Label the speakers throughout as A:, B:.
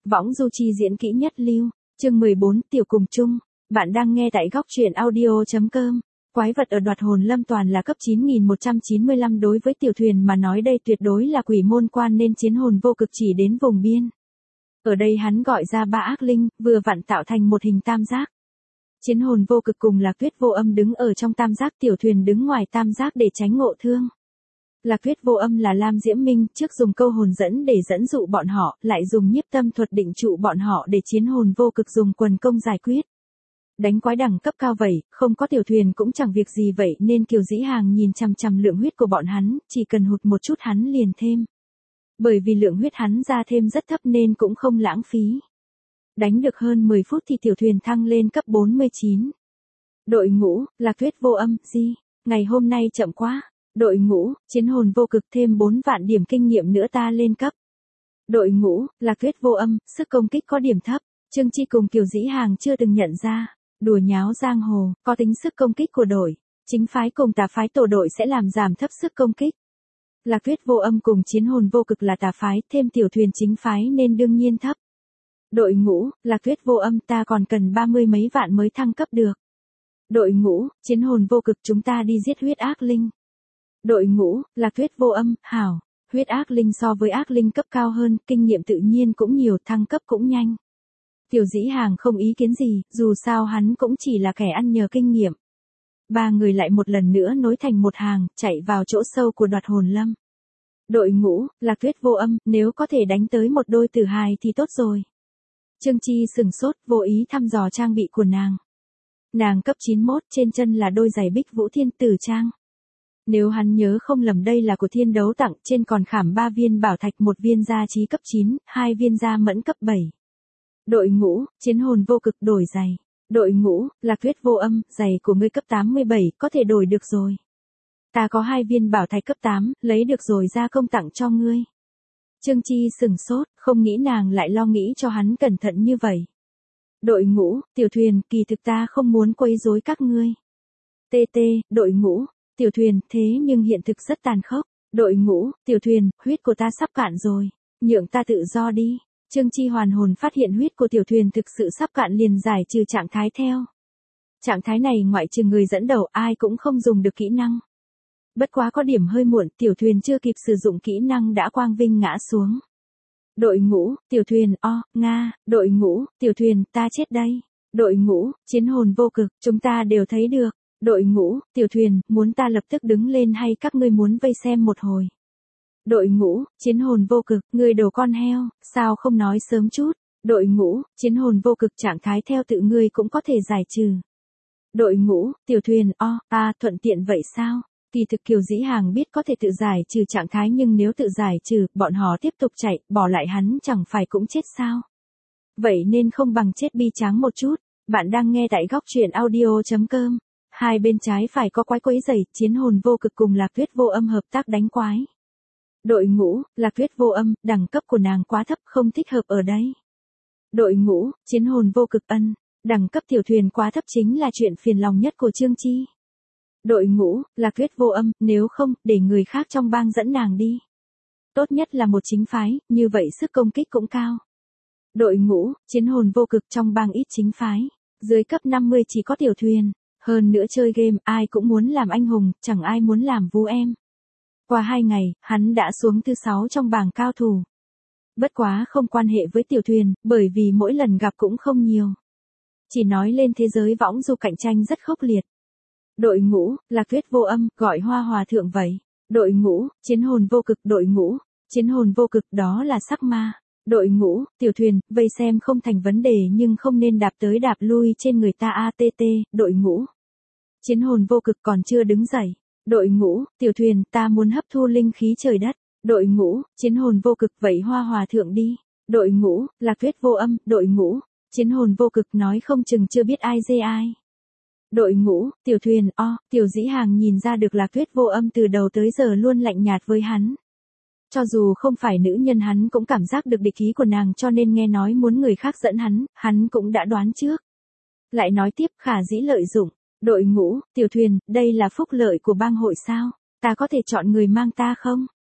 A: Võng du chi diễn kỹ nhất lưu. Chương 14, Tiểu cùng chung. Bạn đang nghe tại góc truyện audio.com. Quái vật ở Đoạt Hồn Lâm toàn là cấp 9195, đối với Tiểu Thuyền mà nói đây tuyệt đối là quỷ môn quan nên chiến hồn vô cực chỉ đến vùng biên. Ở đây hắn gọi ra 3 ác linh, vừa vặn tạo thành một hình tam giác. Chiến hồn vô cực cùng Lạc Tuyết Vô Âm đứng ở trong tam giác, Tiểu Thuyền đứng ngoài tam giác để tránh ngộ thương. Lạc Tuyết Vô Âm là Lam Diễm Minh, trước dùng câu hồn dẫn để dẫn dụ bọn họ, lại dùng nhiếp tâm thuật định trụ bọn họ để chiến hồn vô cực dùng quần công giải quyết. Đánh quái đẳng cấp cao vậy, không có Tiểu Thuyền cũng chẳng việc gì vậy nên Kiều Dĩ Hàng nhìn chằm chằm lượng huyết của bọn hắn, chỉ cần hụt một chút hắn liền thêm. Bởi vì lượng huyết hắn ra thêm rất thấp nên cũng không lãng phí. Đánh được hơn 10 phút thì Tiểu Thuyền thăng lên cấp 49. Đội ngũ, Lạc Tuyết Vô Âm, gì? Ngày hôm nay chậm quá. Đội ngũ, chiến hồn vô cực thêm 4 vạn điểm kinh nghiệm nữa ta lên cấp. Đội ngũ, Lạc Tuyết Vô Âm, sức công kích có điểm thấp. Trương Chi cùng Kiều Dĩ Hàng chưa từng nhận ra. Đùa nháo giang hồ, có tính sức công kích của đội. Chính phái cùng tà phái tổ đội sẽ làm giảm thấp sức công kích. Lạc Tuyết Vô Âm cùng chiến hồn vô cực là tà phái, thêm Tiểu Thuyền chính phái nên đương nhiên thấp. Đội ngũ, Lạc Tuyết Vô Âm ta còn cần 30 mấy vạn mới thăng cấp được. Đội ngũ, chiến hồn vô cực chúng ta đi giết huyết ác linh. Đội ngũ, Lạc Tuyết Vô Âm, hảo. Huyết ác linh so với ác linh cấp cao hơn, kinh nghiệm tự nhiên cũng nhiều, thăng cấp cũng nhanh. Tiểu Dĩ Hàng không ý kiến gì, dù sao hắn cũng chỉ là kẻ ăn nhờ kinh nghiệm. 3 người lại một lần nữa nối thành một hàng, chạy vào chỗ sâu của Đoạt Hồn Lâm. Đội ngũ, Lạc Tuyết Vô Âm, nếu có thể đánh tới một đôi tử hài thì tốt rồi. Trương Chi sừng sốt, vô ý thăm dò trang bị của nàng. Nàng cấp 91, trên chân là đôi giày Bích Vũ Thiên Tử trang. Nếu hắn nhớ không lầm đây là của Thiên Đấu tặng, trên còn khảm 3 viên bảo thạch, 1 viên gia trí cấp 9, 2 viên gia mẫn cấp 7. Đội ngũ, chiến hồn vô cực đổi giày. Đội ngũ, Lạc Tuyết Vô Âm, giày của ngươi cấp 87, có thể đổi được rồi. Ta có 2 viên bảo thạch cấp 8, lấy được rồi ra công tặng cho ngươi. Trương Chi sừng sốt, không nghĩ nàng lại lo nghĩ cho hắn cẩn thận như vậy. Đội ngũ, Tiểu Thuyền, kỳ thực ta không muốn quấy rối các ngươi. TT, đội ngũ, Tiểu Thuyền, thế nhưng hiện thực rất tàn khốc. Đội ngũ, Tiểu Thuyền, huyết của ta sắp cạn rồi, nhượng ta tự do đi. Trương Chi hoàn hồn phát hiện huyết của Tiểu Thuyền thực sự sắp cạn liền giải trừ trạng thái theo. Trạng thái này ngoại trừ người dẫn đầu ai cũng không dùng được kỹ năng. Bất quá có điểm hơi muộn, Tiểu Thuyền chưa kịp sử dụng kỹ năng đã quang vinh ngã xuống. Đội ngũ, Tiểu Thuyền, Nga, đội ngũ, Tiểu Thuyền, ta chết đây. Đội ngũ, chiến hồn vô cực, chúng ta đều thấy được. Đội ngũ, Tiểu Thuyền, muốn ta lập tức đứng lên hay các ngươi muốn vây xem một hồi? Đội ngũ, chiến hồn vô cực, ngươi đồ con heo, sao không nói sớm chút? Đội ngũ, chiến hồn vô cực trạng thái theo tự ngươi cũng có thể giải trừ. Đội ngũ, Tiểu Thuyền, thuận tiện vậy sao? Kỳ thực Kiều Dĩ Hàng biết có thể tự giải trừ trạng thái nhưng nếu tự giải trừ, bọn họ tiếp tục chạy, bỏ lại hắn chẳng phải cũng chết sao? Vậy nên không bằng chết bi tráng một chút. Bạn đang nghe tại góc truyện audio.com. Hai bên trái phải có quái quấy giày, chiến hồn vô cực cùng Lạc Tuyết Vô Âm hợp tác đánh quái. Đội ngũ, Lạc Tuyết Vô Âm, đẳng cấp của nàng quá thấp không thích hợp ở đây. Đội ngũ, chiến hồn vô cực đẳng cấp Tiểu Thuyền quá thấp chính là chuyện phiền lòng nhất của Trương Chi. Đội ngũ, Lạc Tuyết Vô Âm, nếu không, để người khác trong bang dẫn nàng đi. Tốt nhất là một chính phái, như vậy sức công kích cũng cao. Đội ngũ, chiến hồn vô cực trong bang ít chính phái. Dưới cấp 50 chỉ có Tiểu Thuyền. Hơn nữa chơi game, ai cũng muốn làm anh hùng, chẳng ai muốn làm vú em. Qua 2 ngày, hắn đã xuống thứ 6 trong bảng cao thủ. Bất quá không quan hệ với Tiểu Thuyền, bởi vì mỗi lần gặp cũng không nhiều. Chỉ nói lên thế giới võng du cạnh tranh rất khốc liệt. Đội ngũ, Lạc Tuyết Vô Âm, gọi Hoa Hòa Thượng vậy. Đội ngũ, chiến hồn vô cực, đội ngũ, chiến hồn vô cực đó là sắc ma. Đội ngũ, Tiểu Thuyền, vây xem không thành vấn đề nhưng không nên đạp tới đạp lui trên người ta ATT, đội ngũ. Chiến hồn vô cực còn chưa đứng dậy. Đội ngũ, Tiểu Thuyền, ta muốn hấp thu linh khí trời đất. Đội ngũ, chiến hồn vô cực vậy Hoa Hòa Thượng đi. Đội ngũ, Lạc Tuyết Vô Âm, đội ngũ, chiến hồn vô cực nói không chừng chưa biết ai dê ai. Đội ngũ, Tiểu Thuyền, Tiểu Dĩ Hàng nhìn ra được Lạc Tuyết Vô Âm từ đầu tới giờ luôn lạnh nhạt với hắn. Cho dù không phải nữ nhân hắn cũng cảm giác được địch ý của nàng cho nên nghe nói muốn người khác dẫn hắn cũng đã đoán trước. Lại nói tiếp khả dĩ lợi dụng. Đội ngũ, Tiểu Thuyền, đây là phúc lợi của bang hội sao? Ta có thể chọn người mang ta không?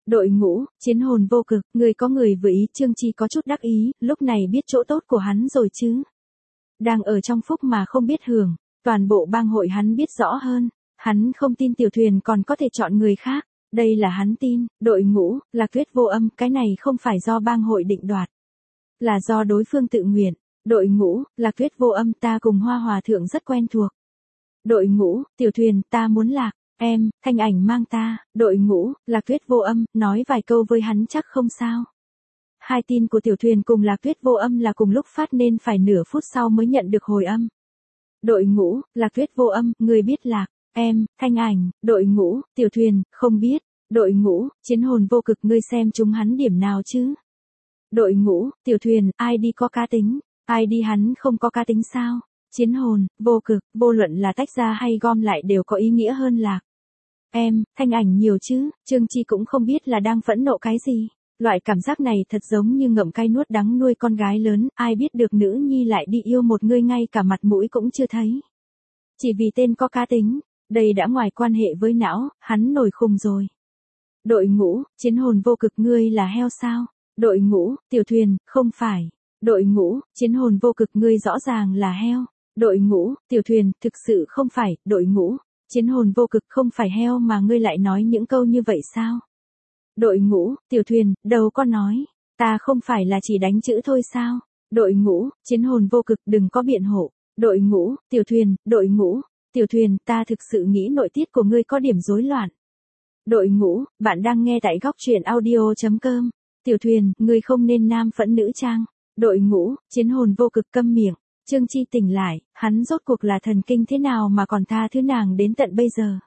A: Đội ngũ, chiến hồn vô cực, người có người vừa ý, Trương Chi có chút đắc ý, lúc này biết chỗ tốt của hắn rồi chứ. Đang ở trong phúc mà không biết hưởng, toàn bộ bang hội hắn biết rõ hơn, hắn không tin Tiểu Thuyền còn có thể chọn người khác, đây là hắn tin, đội ngũ, Lạc Tuyết Vô Âm, cái này không phải do bang hội định đoạt, là do đối phương tự nguyện. Đội ngũ, Lạc Tuyết Vô Âm, ta cùng Hoa Hòa Thượng rất quen thuộc. Đội ngũ, Tiểu Thuyền, ta muốn lạc, em, Thanh Ảnh mang ta. Đội ngũ, Lạc Tuyết Vô Âm, nói vài câu với hắn chắc không sao. Hai tin của Tiểu Thuyền cùng Lạc Tuyết Vô Âm là cùng lúc phát nên phải nửa phút sau mới nhận được hồi âm. Đội ngũ, Lạc Tuyết Vô Âm, người biết lạc, em, Thanh Ảnh. Đội ngũ, Tiểu Thuyền, không biết. Đội ngũ, chiến hồn vô cực, ngươi xem chúng hắn điểm nào chứ? Đội ngũ, Tiểu Thuyền, ai đi có cá tính, ai đi hắn không có cá tính sao? Chiến hồn, vô cực, vô luận là tách ra hay gom lại đều có ý nghĩa hơn lạc. Em, Thanh Ảnh nhiều chứ, Trương Chi cũng không biết là đang phẫn nộ cái gì. Loại cảm giác này thật giống như ngậm cay nuốt đắng nuôi con gái lớn, ai biết được nữ nhi lại đi yêu một người ngay cả mặt mũi cũng chưa thấy. Chỉ vì tên có cá tính, đây đã ngoài quan hệ với não, hắn nổi khùng rồi. Đội ngũ, chiến hồn vô cực, ngươi là heo sao? Đội ngũ, Tiểu Thuyền, không phải. Đội ngũ, chiến hồn vô cực, ngươi rõ ràng là heo. Đội ngũ, Tiểu Thuyền, thực sự không phải. Đội ngũ, chiến hồn vô cực, không phải heo mà ngươi lại nói những câu như vậy sao? Đội ngũ, Tiểu Thuyền, đâu có nói. Ta không phải là chỉ đánh chữ thôi sao? Đội ngũ, chiến hồn vô cực, đừng có biện hộ. Đội ngũ, Tiểu Thuyền, đội ngũ, Tiểu Thuyền, ta thực sự nghĩ nội tiết của ngươi có điểm rối loạn. Đội ngũ, bạn đang nghe tại góc truyện audio.com. Tiểu Thuyền, ngươi không nên nam phẫn nữ trang. Đội ngũ, chiến hồn vô cực, câm miệng. Trương Chi tỉnh lại, hắn rốt cuộc là thần kinh thế nào mà còn tha thứ nàng đến tận bây giờ.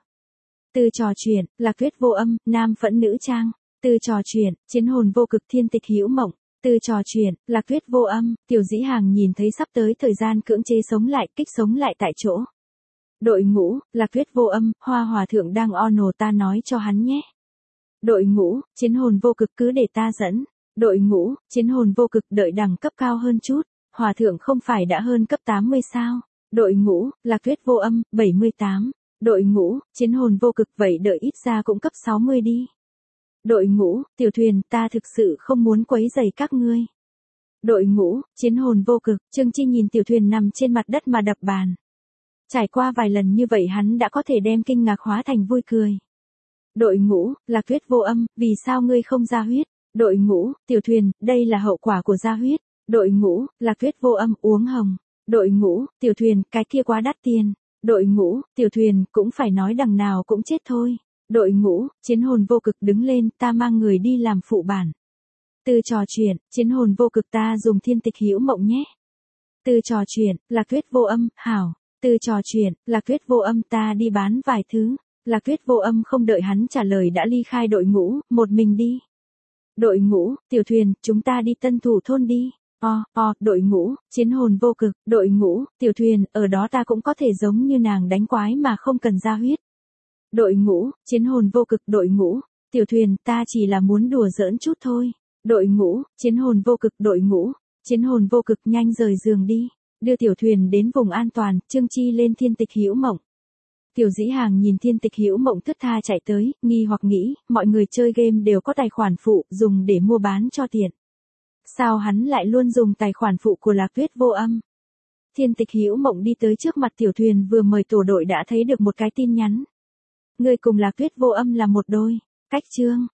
A: Từ trò chuyện, Lạc Tuyết Vô Âm, nam phẫn nữ trang. Từ trò chuyện, chiến hồn vô cực, thiên tịch hữu mộng. Từ trò chuyện, Lạc Tuyết Vô Âm, Tiểu Dĩ Hàng nhìn thấy sắp tới thời gian cưỡng chế sống lại, kích sống lại tại chỗ. Đội ngũ, Lạc Tuyết Vô Âm, Hoa Hòa Thượng đang ono, ta nói cho hắn nhé. Đội ngũ, chiến hồn vô cực, cứ để ta dẫn. Đội ngũ, chiến hồn vô cực, đợi đẳng cấp cao hơn chút. Hòa Thượng không phải đã hơn cấp 80 sao? Đội ngũ, Lạc Tuyết Vô Âm, 78. Đội ngũ, chiến hồn vô cực, vậy đợi ít ra cũng cấp 60 đi. Đội ngũ, Tiểu Thuyền, ta thực sự không muốn quấy rầy các ngươi. Đội ngũ, chiến hồn vô cực, Trương Chi nhìn Tiểu Thuyền nằm trên mặt đất mà đập bàn. Trải qua vài lần như vậy hắn đã có thể đem kinh ngạc hóa thành vui cười. Đội ngũ, Lạc Tuyết Vô Âm, vì sao ngươi không ra huyết? Đội ngũ, Tiểu Thuyền, đây là hậu quả của ra huyết. Đội ngũ, Lạc Tuyết Vô Âm, uống hồng. Đội ngũ, Tiểu Thuyền, cái kia quá đắt tiền. Đội ngũ, Tiểu Thuyền, cũng phải nói đằng nào cũng chết thôi. Đội ngũ, chiến hồn vô cực, đứng lên, ta mang người đi làm phụ bản. Từ trò chuyện, chiến hồn vô cực, ta dùng thiên tịch hữu mộng nhé. Từ trò chuyện, Lạc Tuyết Vô Âm, hảo. Từ trò chuyện, Lạc Tuyết Vô Âm, ta đi bán vài thứ. Lạc Tuyết Vô Âm không đợi hắn trả lời đã ly khai đội ngũ, một mình đi. Đội ngũ, Tiểu Thuyền, chúng ta đi Tân Thủ thôn đi. Đội ngũ, chiến hồn vô cực, đội ngũ, Tiểu Thuyền, ở đó ta cũng có thể giống như nàng đánh quái mà không cần ra huyết. Đội ngũ, chiến hồn vô cực, đội ngũ, Tiểu Thuyền, ta chỉ là muốn đùa giỡn chút thôi. Đội ngũ, chiến hồn vô cực, đội ngũ, chiến hồn vô cực, nhanh rời giường đi. Đưa Tiểu Thuyền đến vùng an toàn, Trương Chi lên thiên tịch hữu mộng. Tiểu Dĩ Hàng nhìn thiên tịch hữu mộng thướt tha chạy tới, nghi hoặc nghĩ, mọi người chơi game đều có tài khoản phụ, dùng để mua bán cho tiện. Sao hắn lại luôn dùng tài khoản phụ của Lạc Tuyết Vô Âm? Thiên tịch hữu mộng đi tới trước mặt Tiểu Thuyền vừa mời tổ đội đã thấy được một cái tin nhắn. Người cùng Lạc Tuyết Vô Âm là một đôi. Cách chương,